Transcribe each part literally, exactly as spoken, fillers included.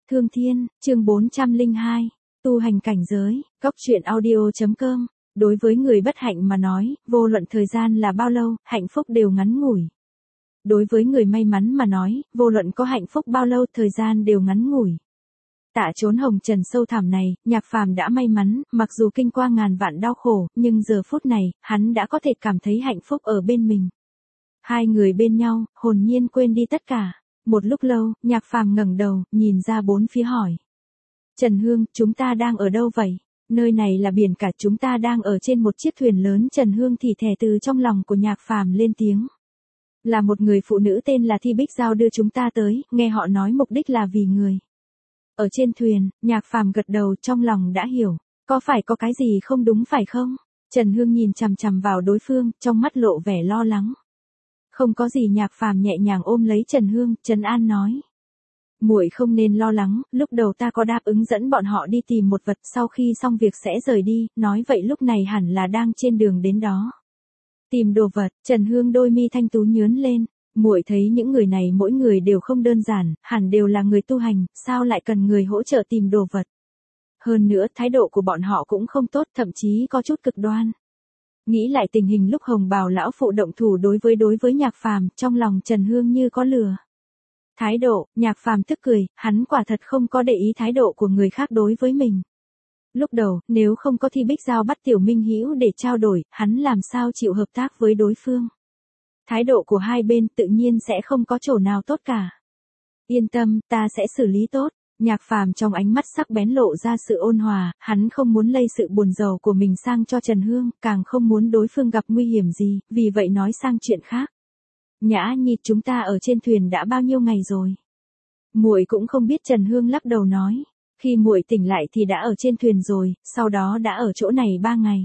Thương Thiên, chương bốn trăm lẻ hai, tu hành cảnh giới, góc truyện audio.com. Đối với người bất hạnh mà nói, vô luận thời gian là bao lâu, hạnh phúc đều ngắn ngủi. Đối với người may mắn mà nói, vô luận có hạnh phúc bao lâu, thời gian đều ngắn ngủi. Tạ chốn hồng trần sâu thẳm này, Nhạc Phàm đã may mắn, mặc dù kinh qua ngàn vạn đau khổ, nhưng giờ phút này, hắn đã có thể cảm thấy hạnh phúc ở bên mình. Hai người bên nhau, hồn nhiên quên đi tất cả. Một lúc lâu, Nhạc Phàm ngẩng đầu, nhìn ra bốn phía hỏi. Trần Hương, chúng ta đang ở đâu vậy? Nơi này là biển cả, chúng ta đang ở trên một chiếc thuyền lớn. Trần Hương thì thẻ từ trong lòng của Nhạc Phàm lên tiếng. Là một người phụ nữ tên là Thi Bích Giao đưa chúng ta tới, nghe họ nói mục đích là vì người. Ở trên thuyền, Nhạc Phàm gật đầu, trong lòng đã hiểu. Có phải có cái gì không đúng phải không? Trần Hương nhìn chằm chằm vào đối phương, trong mắt lộ vẻ lo lắng. Không có gì. Nhạc Phàm nhẹ nhàng ôm lấy Trần Hương, trấn an nói. Muội không nên lo lắng, lúc đầu ta có đáp ứng dẫn bọn họ đi tìm một vật, sau khi xong việc sẽ rời đi, nói vậy lúc này hẳn là đang trên đường đến đó. Tìm đồ vật. Trần Hương đôi mi thanh tú nhướng lên, muội thấy những người này mỗi người đều không đơn giản, hẳn đều là người tu hành, sao lại cần người hỗ trợ tìm đồ vật. Hơn nữa, thái độ của bọn họ cũng không tốt, thậm chí có chút cực đoan. Nghĩ lại tình hình lúc Hồng Bào lão phụ động thủ đối với đối với Nhạc Phàm, trong lòng Trần Hương như có lửa. Thái độ. Nhạc Phàm tức cười, hắn quả thật không có để ý thái độ của người khác đối với mình. Lúc đầu, nếu không có Thi Bích Giao bắt Tiểu Minh Hữu để trao đổi, hắn làm sao chịu hợp tác với đối phương. Thái độ của hai bên tự nhiên sẽ không có chỗ nào tốt cả. Yên tâm, ta sẽ xử lý tốt. Nhạc Phàm trong ánh mắt sắc bén lộ ra sự ôn hòa, hắn không muốn lây sự buồn rầu của mình sang cho Trần Hương, càng không muốn đối phương gặp nguy hiểm gì, vì vậy nói sang chuyện khác. Nhã Nhi, chúng ta ở trên thuyền đã bao nhiêu ngày rồi? Muội cũng không biết. Trần Hương lắc đầu nói. Khi muội tỉnh lại thì đã ở trên thuyền rồi, sau đó đã ở chỗ này ba ngày.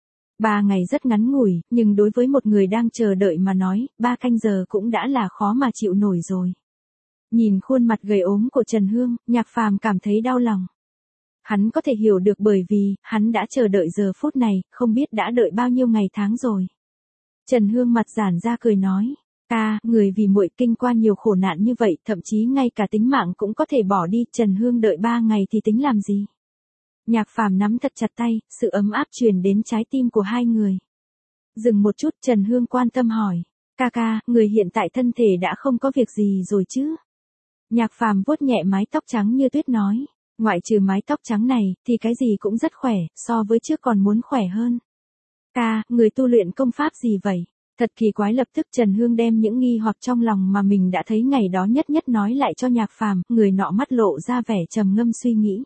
Ba ngày rất ngắn ngủi, nhưng đối với một người đang chờ đợi mà nói, ba canh giờ cũng đã là khó mà chịu nổi rồi. Nhìn khuôn mặt gầy ốm của Trần Hương, Nhạc Phàm cảm thấy đau lòng. Hắn có thể hiểu được bởi vì, hắn đã chờ đợi giờ phút này, không biết đã đợi bao nhiêu ngày tháng rồi. Trần Hương mặt giãn ra cười nói. Ca, người vì muội kinh qua nhiều khổ nạn như vậy, thậm chí ngay cả tính mạng cũng có thể bỏ đi. Trần Hương đợi ba ngày thì tính làm gì? Nhạc Phàm nắm thật chặt tay, sự ấm áp truyền đến trái tim của hai người. Dừng một chút, Trần Hương quan tâm hỏi. Ca ca, người hiện tại thân thể đã không có việc gì rồi chứ? Nhạc Phàm vuốt nhẹ mái tóc trắng như tuyết nói. Ngoại trừ mái tóc trắng này, thì cái gì cũng rất khỏe, so với trước còn muốn khỏe hơn. Ca, người tu luyện công pháp gì vậy? Thật kỳ quái. Lập tức Trần Hương đem những nghi hoặc trong lòng mà mình đã thấy ngày đó nhất nhất nói lại cho Nhạc Phàm, người nọ mắt lộ ra vẻ trầm ngâm suy nghĩ.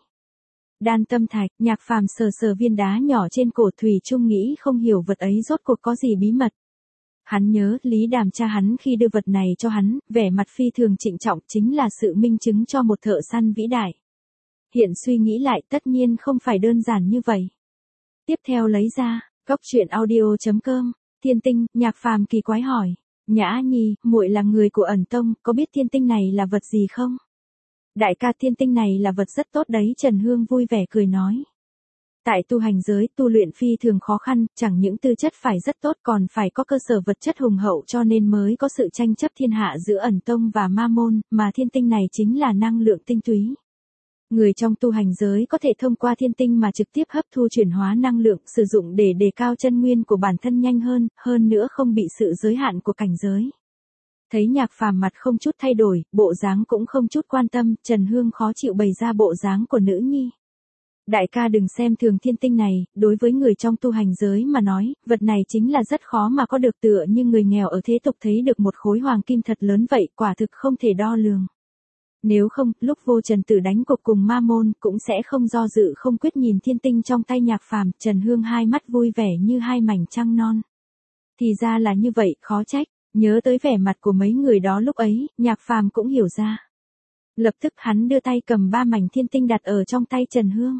Đan tâm thạch. Nhạc Phàm sờ sờ viên đá nhỏ trên cổ, thủy chung nghĩ không hiểu vật ấy rốt cuộc có gì bí mật. Hắn nhớ, Lý Đàm cha hắn khi đưa vật này cho hắn, vẻ mặt phi thường trịnh trọng, chính là sự minh chứng cho một thợ săn vĩ đại. Hiện suy nghĩ lại, tất nhiên không phải đơn giản như vậy. Tiếp theo lấy ra, góc truyện audio.com. Thiên tinh. Nhạc Phàm kỳ quái hỏi. Nhã Nhi, muội là người của ẩn tông, có biết thiên tinh này là vật gì không? Đại ca, thiên tinh này là vật rất tốt đấy. Trần Hương vui vẻ cười nói. Tại tu hành giới, tu luyện phi thường khó khăn, chẳng những tư chất phải rất tốt còn phải có cơ sở vật chất hùng hậu, cho nên mới có sự tranh chấp thiên hạ giữa ẩn tông và ma môn, mà thiên tinh này chính là năng lượng tinh túy. Người trong tu hành giới có thể thông qua thiên tinh mà trực tiếp hấp thu chuyển hóa năng lượng, sử dụng để đề cao chân nguyên của bản thân nhanh hơn, hơn nữa không bị sự giới hạn của cảnh giới. Thấy Nhạc Phàm mặt không chút thay đổi, bộ dáng cũng không chút quan tâm, Trần Hương khó chịu bày ra bộ dáng của nữ nhi. Đại ca đừng xem thường thiên tinh này, đối với người trong tu hành giới mà nói, vật này chính là rất khó mà có được, tựa như người nghèo ở thế tục thấy được một khối hoàng kim thật lớn vậy, quả thực không thể đo lường. Nếu không, lúc Vô Trần Tử đánh cuộc cùng ma môn, cũng sẽ không do dự không quyết. Nhìn thiên tinh trong tay Nhạc Phàm, Trần Hương hai mắt vui vẻ như hai mảnh trăng non. Thì ra là như vậy, khó trách. Nhớ tới vẻ mặt của mấy người đó lúc ấy, Nhạc Phàm cũng hiểu ra. Lập tức hắn đưa tay cầm ba mảnh thiên tinh đặt ở trong tay Trần Hương.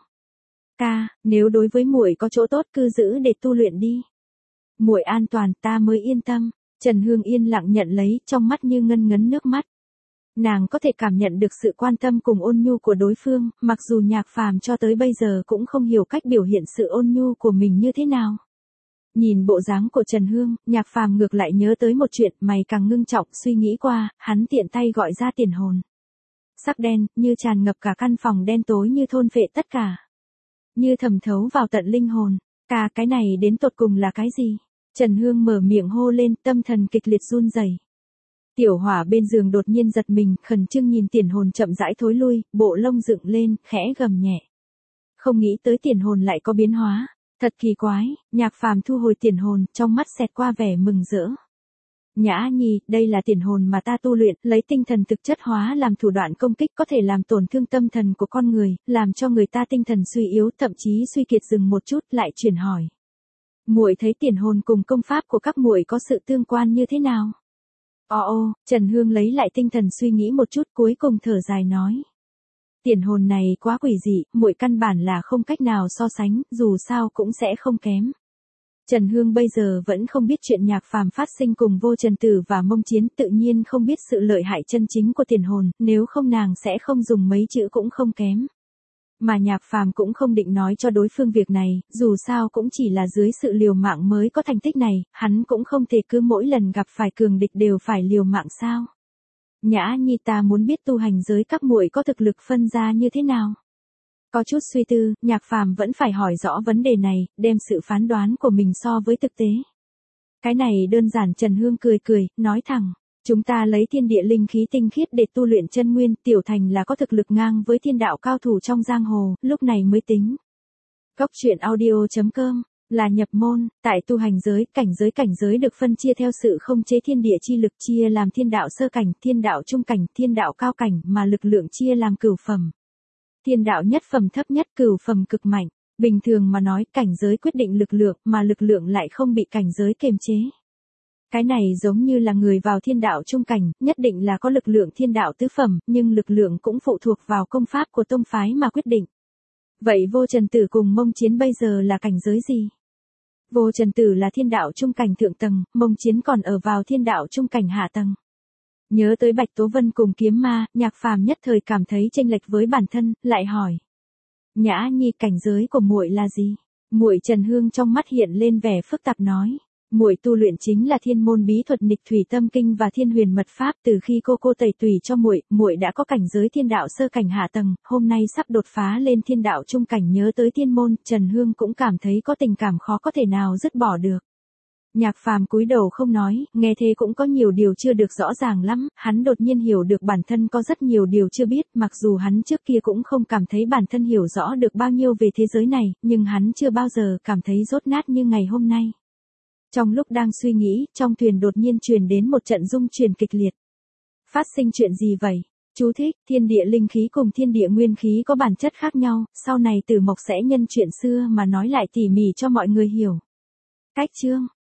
Ca, nếu đối với muội có chỗ tốt cứ giữ để tu luyện đi. Muội an toàn ta mới yên tâm. Trần Hương yên lặng nhận lấy, trong mắt như ngân ngấn nước mắt. Nàng có thể cảm nhận được sự quan tâm cùng ôn nhu của đối phương, mặc dù Nhạc Phàm cho tới bây giờ cũng không hiểu cách biểu hiện sự ôn nhu của mình như thế nào. Nhìn bộ dáng của Trần Hương, Nhạc Phàm ngược lại nhớ tới một chuyện, mày càng ngưng trọng, suy nghĩ qua, hắn tiện tay gọi ra tiền hồn. sắc đen, như tràn ngập cả căn phòng đen tối như thôn phệ tất cả. Như thẩm thấu vào tận linh hồn. Cả cái này đến tột cùng là cái gì? Trần Hương mở miệng hô lên, tâm thần kịch liệt run rẩy. Tiểu Hỏa bên giường đột nhiên giật mình, khẩn trương nhìn tiền hồn chậm rãi thối lui, bộ lông dựng lên, khẽ gầm nhẹ. Không nghĩ tới tiền hồn lại có biến hóa. Thật kỳ quái, Nhạc Phàm thu hồi tiền hồn, trong mắt xẹt qua vẻ mừng rỡ. Nhã Nhi, đây là tiền hồn mà ta tu luyện, lấy tinh thần thực chất hóa làm thủ đoạn công kích có thể làm tổn thương tâm thần của con người, làm cho người ta tinh thần suy yếu, thậm chí suy kiệt. Dừng một chút, lại chuyển hỏi. Muội thấy tiền hồn cùng công pháp của các muội có sự tương quan như thế nào? Ồ ô, Trần Hương lấy lại tinh thần suy nghĩ một chút, cuối cùng thở dài nói. Tiền hồn này quá quỷ dị, muội căn bản là không cách nào so sánh, dù sao cũng sẽ không kém. Trần Hương bây giờ vẫn không biết chuyện Nhạc Phàm phát sinh cùng Vô Trần Tử và Mông Chiến, tự nhiên không biết sự lợi hại chân chính của tiền hồn, nếu không nàng sẽ không dùng mấy chữ cũng không kém. Mà Nhạc Phàm cũng không định nói cho đối phương việc này, dù sao cũng chỉ là dưới sự liều mạng mới có thành tích này, hắn cũng không thể cứ mỗi lần gặp phải cường địch đều phải liều mạng sao. Nhã Nhi, ta muốn biết tu hành giới các muội có thực lực phân ra như thế nào. Có chút suy tư, Nhạc Phàm vẫn phải hỏi rõ vấn đề này, đem sự phán đoán của mình so với thực tế. Cái này đơn giản. Trần Hương cười cười, nói thẳng. Chúng ta lấy thiên địa linh khí tinh khiết để tu luyện chân nguyên, tiểu thành là có thực lực ngang với thiên đạo cao thủ trong giang hồ, lúc này mới tính. Cốc truyện audio chấm com là nhập môn, tại tu hành giới, cảnh giới cảnh giới được phân chia theo sự không chế thiên địa chi lực, chia làm thiên đạo sơ cảnh, thiên đạo trung cảnh, thiên đạo cao cảnh, mà lực lượng chia làm cửu phẩm. Thiên đạo nhất phẩm thấp nhất, cửu phẩm cực mạnh. Bình thường mà nói, cảnh giới quyết định lực lượng, mà lực lượng lại không bị cảnh giới kiềm chế. Cái này giống như là người vào thiên đạo trung cảnh, nhất định là có lực lượng thiên đạo tứ phẩm, nhưng lực lượng cũng phụ thuộc vào công pháp của tông phái mà quyết định. Vậy Vô Trần Tử cùng Mông Chiến bây giờ là cảnh giới gì? Vô Trần Tử là thiên đạo trung cảnh thượng tầng, Mông Chiến còn ở vào thiên đạo trung cảnh hạ tầng. Nhớ tới Bạch Tố Vân cùng kiếm ma, Nhạc Phàm nhất thời cảm thấy chênh lệch với bản thân, lại hỏi. Nhã Nhi, cảnh giới của muội là gì? Muội Trần Hương trong mắt hiện lên vẻ phức tạp nói. Muội tu luyện chính là thiên môn bí thuật Nghịch Thủy Tâm Kinh và Thiên Huyền Mật Pháp, từ khi cô cô tẩy tùy cho muội, muội đã có cảnh giới thiên đạo sơ cảnh hạ tầng, hôm nay sắp đột phá lên thiên đạo trung cảnh. Nhớ tới thiên môn, Trần Hương cũng cảm thấy có tình cảm khó có thể nào dứt bỏ được. Nhạc Phàm cúi đầu không nói, nghe thế cũng có nhiều điều chưa được rõ ràng lắm, hắn đột nhiên hiểu được bản thân có rất nhiều điều chưa biết, mặc dù hắn trước kia cũng không cảm thấy bản thân hiểu rõ được bao nhiêu về thế giới này, nhưng hắn chưa bao giờ cảm thấy dốt nát như ngày hôm nay. Trong lúc đang suy nghĩ, trong thuyền đột nhiên truyền đến một trận rung chuyển kịch liệt. Phát sinh chuyện gì vậy? Chú thích, thiên địa linh khí cùng thiên địa nguyên khí có bản chất khác nhau, sau này Tử Mộc sẽ nhân chuyện xưa mà nói lại tỉ mỉ cho mọi người hiểu. Cách chương